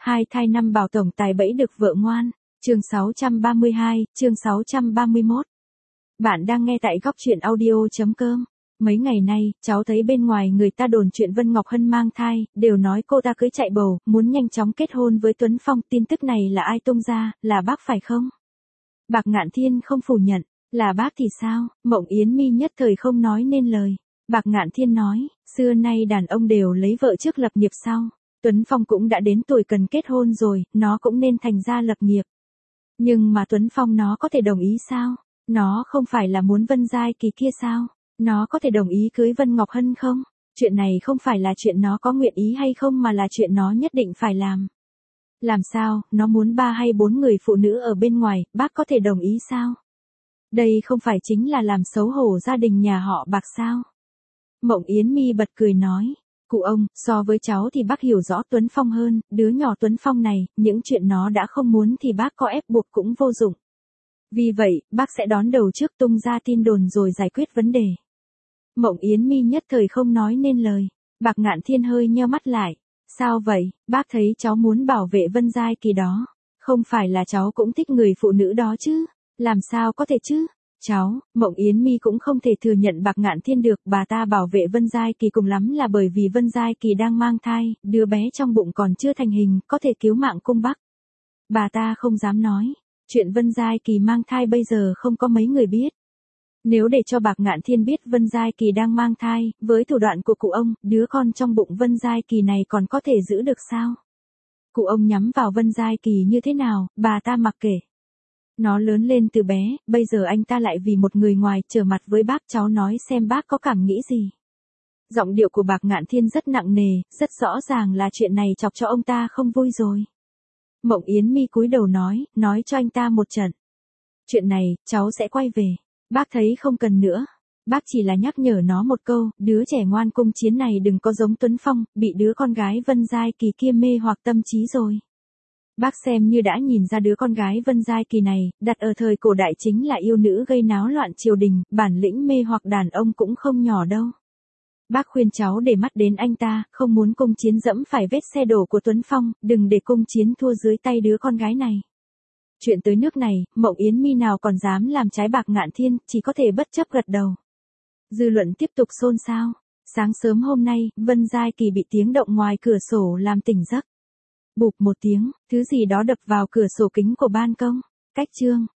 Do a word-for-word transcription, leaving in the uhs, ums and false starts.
Hai thai năm bảo tổng tài bẫy được vợ ngoan. Chương sáu trăm ba mươi hai, chương sáu trăm ba mươi mốt. Bạn đang nghe tại góc truyện audio chấm com. Mấy ngày nay, cháu thấy bên ngoài người ta đồn chuyện Vân Ngọc Hân mang thai, đều nói cô ta cưới chạy bầu, muốn nhanh chóng kết hôn với Tuấn Phong. Tin tức này là ai tung ra, là bác phải không? Bạc Ngạn Thiên không phủ nhận. Là bác thì sao? Mộng Yến Mi nhất thời không nói nên lời. Bạc Ngạn Thiên nói, xưa nay đàn ông đều lấy vợ trước lập nghiệp sau. Tuấn Phong cũng đã đến tuổi cần kết hôn rồi, nó cũng nên thành ra lập nghiệp. Nhưng mà Tuấn Phong nó có thể đồng ý sao? Nó không phải là muốn Vân Giai Kỳ kia sao? Nó có thể đồng ý cưới Vân Ngọc Hân không? Chuyện này không phải là chuyện nó có nguyện ý hay không mà là chuyện nó nhất định phải làm. Làm sao, nó muốn ba hay bốn người phụ nữ ở bên ngoài, bác có thể đồng ý sao? Đây không phải chính là làm xấu hổ gia đình nhà họ Bạc sao? Mộng Yến Mi bật cười nói. Cụ ông, so với cháu thì bác hiểu rõ Tuấn Phong hơn, đứa nhỏ Tuấn Phong này, những chuyện nó đã không muốn thì bác có ép buộc cũng vô dụng. Vì vậy, bác sẽ đón đầu trước tung ra tin đồn rồi giải quyết vấn đề. Mộng Yến Mi nhất thời không nói nên lời. Bạc Ngạn Thiên hơi nheo mắt lại. Sao vậy, bác thấy cháu muốn bảo vệ Vân Giai Kỳ đó. Không phải là cháu cũng thích người phụ nữ đó chứ. Làm sao có thể chứ? Cháu, Mộng Yến Mi cũng không thể thừa nhận Bạc Ngạn Thiên được, bà ta bảo vệ Vân Giai Kỳ cùng lắm là bởi vì Vân Giai Kỳ đang mang thai, đứa bé trong bụng còn chưa thành hình, có thể cứu mạng cung Bắc. Bà ta không dám nói, chuyện Vân Giai Kỳ mang thai bây giờ không có mấy người biết. Nếu để cho Bạc Ngạn Thiên biết Vân Giai Kỳ đang mang thai, với thủ đoạn của cụ ông, đứa con trong bụng Vân Giai Kỳ này còn có thể giữ được sao? Cụ ông nhắm vào Vân Giai Kỳ như thế nào, bà ta mặc kệ. Nó lớn lên từ bé, bây giờ anh ta lại vì một người ngoài trở mặt với bác, cháu nói xem bác có cảm nghĩ gì. Giọng điệu của Bạc Ngạn Thiên rất nặng nề, rất rõ ràng là chuyện này chọc cho ông ta không vui rồi. Mộng Yến Mi cúi đầu nói, nói cho anh ta một trận. Chuyện này, cháu sẽ quay về. Bác thấy không cần nữa. Bác chỉ là nhắc nhở nó một câu, đứa trẻ ngoan cung chiến này đừng có giống Tuấn Phong, bị đứa con gái Vân Giai Kỳ kia mê hoặc tâm trí rồi. Bác xem như đã nhìn ra đứa con gái Vân Giai Kỳ này, đặt ở thời cổ đại chính là yêu nữ gây náo loạn triều đình, bản lĩnh mê hoặc đàn ông cũng không nhỏ đâu. Bác khuyên cháu để mắt đến anh ta, không muốn cung chiến dẫm phải vết xe đổ của Tuấn Phong, đừng để cung chiến thua dưới tay đứa con gái này. Chuyện tới nước này, Mộng Yến Mi nào còn dám làm trái Bạc Ngạn Thiên, chỉ có thể bất chấp gật đầu. Dư luận tiếp tục xôn xao. Sáng sớm hôm nay, Vân Giai Kỳ bị tiếng động ngoài cửa sổ làm tỉnh giấc. Bụp một tiếng, thứ gì đó đập vào cửa sổ kính của ban công. Cách chương.